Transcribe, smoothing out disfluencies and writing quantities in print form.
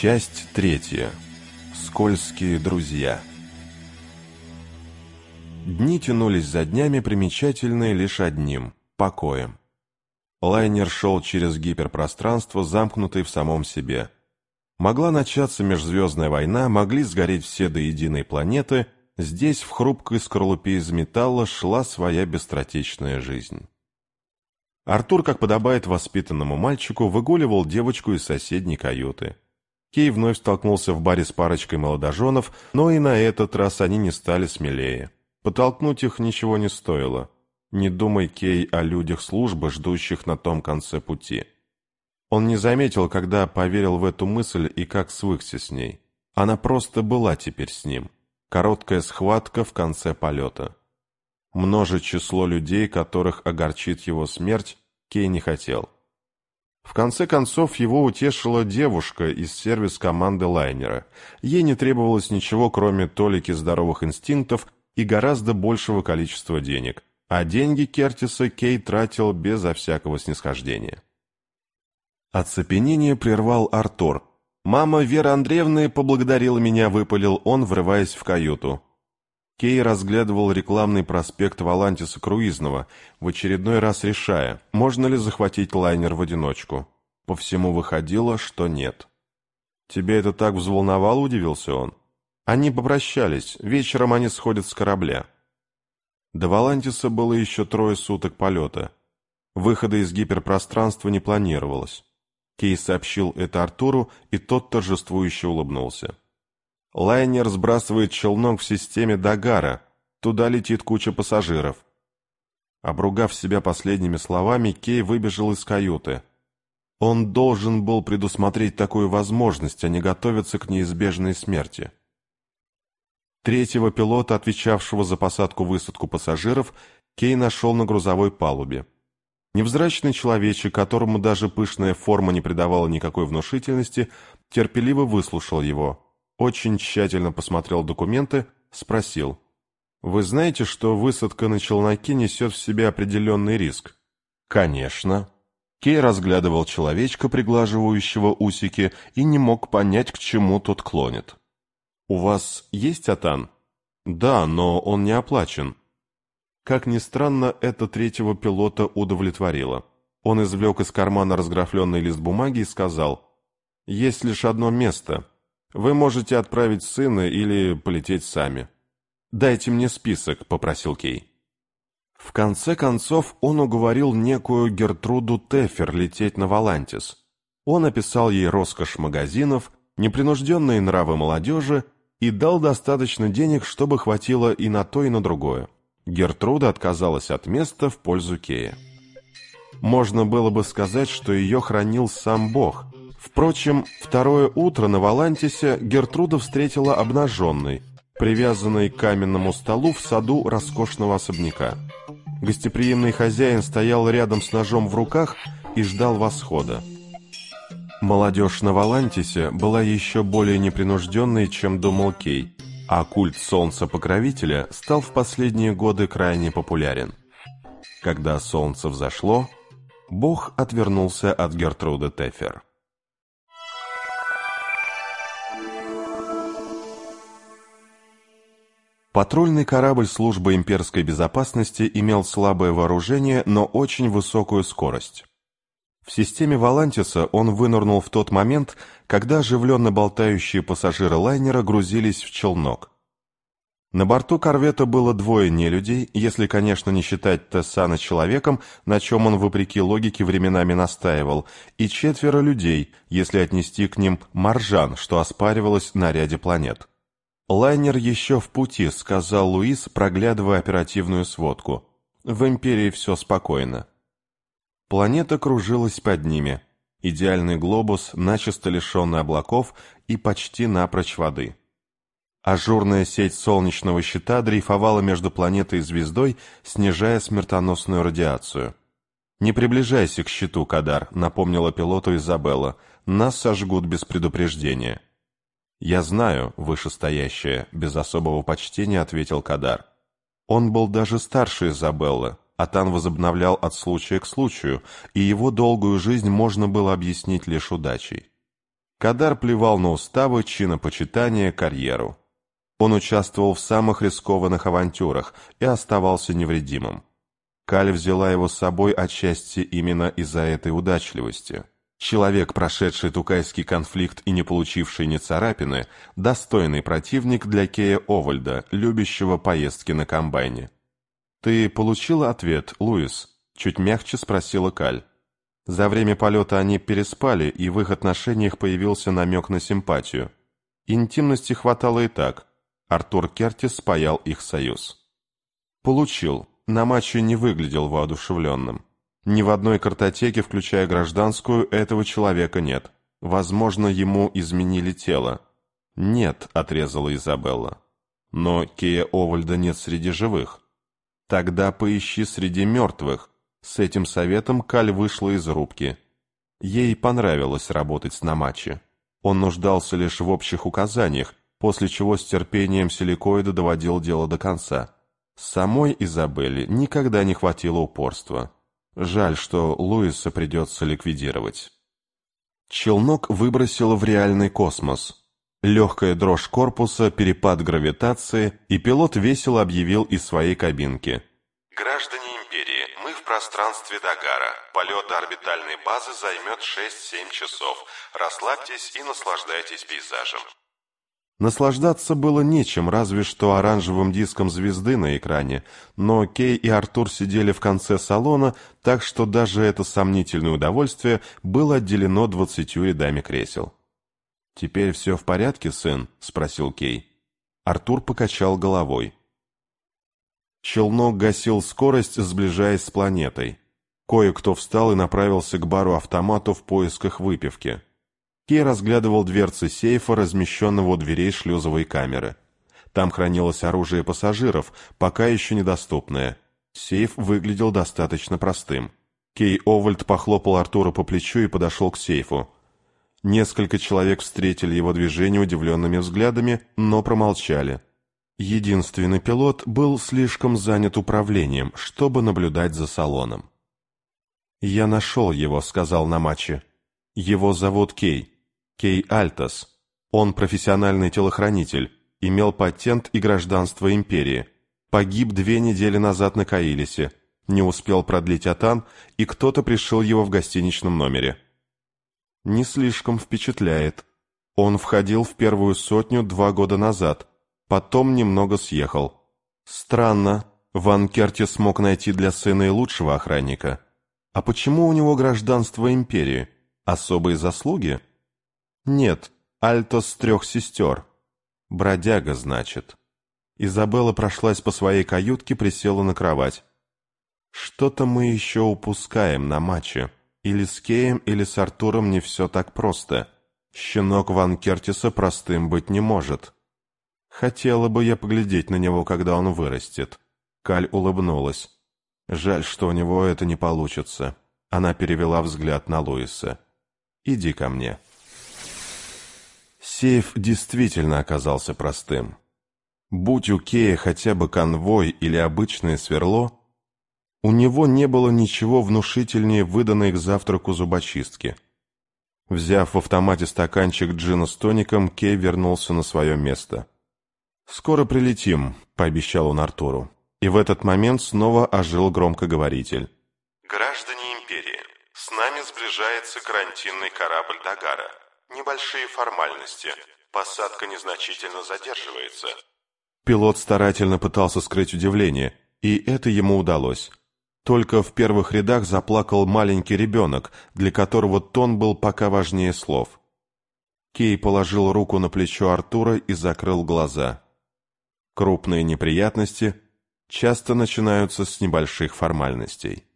Часть 3. Скользкие друзья. Дни тянулись за днями, примечательные лишь одним – покоем. Лайнер шел через гиперпространство, замкнутый в самом себе. Могла начаться межзвездная война, могли сгореть все до единой планеты, здесь в хрупкой скорлупе из металла шла своя быстротечная жизнь. Артур, как подобает воспитанному мальчику, выгуливал девочку из соседней каюты. Кей вновь столкнулся в баре с парочкой молодоженов, но и на этот раз они не стали смелее. Подтолкнуть их ничего не стоило. Не думай, Кей, о людях службы, ждущих на том конце пути. Он не заметил, когда поверил в эту мысль и как свыкся с ней. Она просто была теперь с ним. Короткая схватка в конце полета. Множить число людей, которых огорчит его смерть, Кей не хотел. В конце концов, его утешила девушка из сервис-команды лайнера. Ей не требовалось ничего, кроме толики здоровых инстинктов и гораздо большего количества денег. А деньги Кертиса Кей тратил безо всякого снисхождения. Оцепенение прервал Артур. «Мама Веры Андреевны поблагодарила меня», — выпалил он, врываясь в каюту. Кей разглядывал рекламный проспект Волантиса Круизного, в очередной раз решая, можно ли захватить лайнер в одиночку. По всему выходило, что нет. «Тебя это так взволновало?» — удивился он. Они попрощались, вечером они сходят с корабля. До Волантиса было еще 3 суток полета. Выхода из гиперпространства не планировалось. Кей сообщил это Артуру, и тот торжествующе улыбнулся. «Лайнер сбрасывает челнок в системе Дагара. Туда летит куча пассажиров». Обругав себя последними словами, Кей выбежал из каюты. Он должен был предусмотреть такую возможность, а не готовиться к неизбежной смерти. Третьего пилота, отвечавшего за посадку-высадку пассажиров, Кей нашел на грузовой палубе. Невзрачный человечек, которому даже пышная форма не придавала никакой внушительности, терпеливо выслушал его. Очень тщательно посмотрел документы, спросил. «Вы знаете, что высадка на челноке несет в себе определенный риск?» «Конечно». Кей разглядывал человечка, приглаживающего усики, и не мог понять, к чему тот клонит. «У вас есть атан?» «Да, но он не оплачен». Как ни странно, это третьего пилота удовлетворило. Он извлек из кармана разграфленный лист бумаги и сказал, «Есть лишь одно место. Вы можете отправить сына или полететь сами». «Дайте мне список», — попросил Кей. В конце концов, он уговорил некую Гертруду Тефер лететь на Волантис. Он описал ей роскошь магазинов, непринужденные нравы молодежи и дал достаточно денег, чтобы хватило и на то, и на другое. Гертруда отказалась от места в пользу Кея. Можно было бы сказать, что ее хранил сам Бог. Впрочем, второе утро на Волантисе Гертруда встретила обнаженной, привязанной к каменному столу в саду роскошного особняка. Гостеприимный хозяин стоял рядом с ножом в руках и ждал восхода. Молодежь на Волантисе была еще более непринужденной, чем думал Кей, а культ солнца-покровителя стал в последние годы крайне популярен. Когда солнце взошло, Бог отвернулся от Гертруды Тефер. Патрульный корабль службы имперской безопасности имел слабое вооружение, но очень высокую скорость. В системе Волантиса он вынырнул в тот момент, когда оживленно болтающие пассажиры лайнера грузились в челнок. На борту корвета было 2 нелюдей, если, конечно, не считать Тессана человеком, на чем он, вопреки логике, временами настаивал, и 4 людей, если отнести к ним маржан, что оспаривалось на ряде планет. «Лайнер еще в пути», — сказал Луис, проглядывая оперативную сводку. «В Империи все спокойно». Планета кружилась под ними. Идеальный глобус, начисто лишенный облаков и почти напрочь воды. Ажурная сеть солнечного щита дрейфовала между планетой и звездой, снижая смертоносную радиацию. «Не приближайся к щиту, Кадар», — напомнила пилоту Изабелла. «Нас сожгут без предупреждения». «Я знаю, вышестоящая», — без особого почтения ответил Кадар. Он был даже старше Изабеллы. Атан возобновлял от случая к случаю, и его долгую жизнь можно было объяснить лишь удачей. Кадар плевал на уставы, чинопочитание, карьеру. Он участвовал в самых рискованных авантюрах и оставался невредимым. Каль взяла его с собой отчасти именно из-за этой удачливости. Человек, прошедший тукайский конфликт и не получивший ни царапины, достойный противник для Кея Овальда, любящего поездки на комбайне. «Ты получила ответ, Луис?» — чуть мягче спросила Каль. За время полета они переспали, и в их отношениях появился намек на симпатию. Интимности хватало и так. Артур Кертис спаял их союз. «Получил. На матче не выглядел воодушевленным. Ни в одной картотеке, включая гражданскую, этого человека нет. Возможно, ему изменили тело». «Нет», — отрезала Изабелла. «Но Кея Овальда нет среди живых». «Тогда поищи среди мертвых». С этим советом Каль вышла из рубки. Ей понравилось работать с Намачи. Он нуждался лишь в общих указаниях, после чего с терпением силикоида доводил дело до конца. Самой Изабелле никогда не хватило упорства. Жаль, что Луиса придется ликвидировать. Челнок выбросило в реальный космос. Легкая дрожь корпуса, перепад гравитации, и пилот весело объявил из своей кабинки. «Граждане Империи, мы в пространстве Дагара. Полет до орбитальной базы займет 6-7 часов. Расслабьтесь и наслаждайтесь пейзажем». Наслаждаться было нечем, разве что оранжевым диском звезды на экране, но Кей и Артур сидели в конце салона, так что даже это сомнительное удовольствие было отделено 20 рядами кресел. «Теперь все в порядке, сын?» — спросил Кей. Артур покачал головой. Челнок гасил скорость, сближаясь с планетой. Кое-кто встал и направился к бару-автомату в поисках выпивки. Кей разглядывал дверцы сейфа, размещенного у дверей шлюзовой камеры. Там хранилось оружие пассажиров, пока еще недоступное. Сейф выглядел достаточно простым. Кей Овальд похлопал Артура по плечу и подошел к сейфу. Несколько человек встретили его движение удивленными взглядами, но промолчали. Единственный пилот был слишком занят управлением, чтобы наблюдать за салоном. «Я нашел его», — сказал Намачи. «Его зовут Кей. Кей Альтос. Он профессиональный телохранитель, имел патент и гражданство Империи. Погиб 2 недели назад на Каилисе, не успел продлить атан, и кто-то пришил его в гостиничном номере». «Не слишком впечатляет. Он входил в первую сотню 2 года назад, потом немного съехал. Странно, Ван Керти смог найти для сына и лучшего охранника. А почему у него гражданство Империи? Особые заслуги?» «Нет, Альтос 3 сестер. Бродяга, значит». Изабелла прошлась по своей каютке, присела на кровать. «Что-то мы еще упускаем на матче. Или с Кеем, или с Артуром не все так просто. Щенок Ван Кертиса простым быть не может. Хотела бы я поглядеть на него, когда он вырастет». Каль улыбнулась. «Жаль, что у него это не получится». Она перевела взгляд на Луиса. «Иди ко мне». Сейф действительно оказался простым. Будь у Кея хотя бы конвой или обычное сверло, у него не было ничего внушительнее выданной к завтраку зубочистки. Взяв в автомате стаканчик джина с тоником, Кей вернулся на свое место. «Скоро прилетим», — пообещал он Артуру. И в этот момент снова ожил громкоговоритель. «Граждане Империи, с нами сближается карантинный корабль Дагара. Небольшие формальности. Посадка незначительно задерживается». Пилот старательно пытался скрыть удивление, и это ему удалось. Только в первых рядах заплакал маленький ребенок, для которого тон был пока важнее слов. Кей положил руку на плечо Артура и закрыл глаза. Крупные неприятности часто начинаются с небольших формальностей.